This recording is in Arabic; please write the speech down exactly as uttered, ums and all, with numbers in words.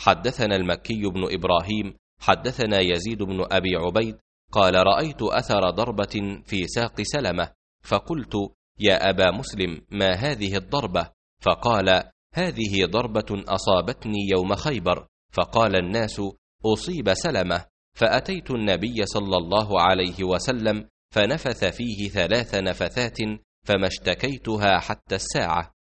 حدثنا المكي بن إبراهيم حدثنا يزيد بن أبي عبيد قال رأيت أثر ضربة في ساق سلمة، فقلت يا أبا مسلم ما هذه الضربة؟ فقال هذه ضربة أصابتني يوم خيبر. فقال الناس أصيب سلمة، فأتيت النبي صلى الله عليه وسلم فنفث فيه ثلاث نفثات فما اشتكيتها حتى الساعة.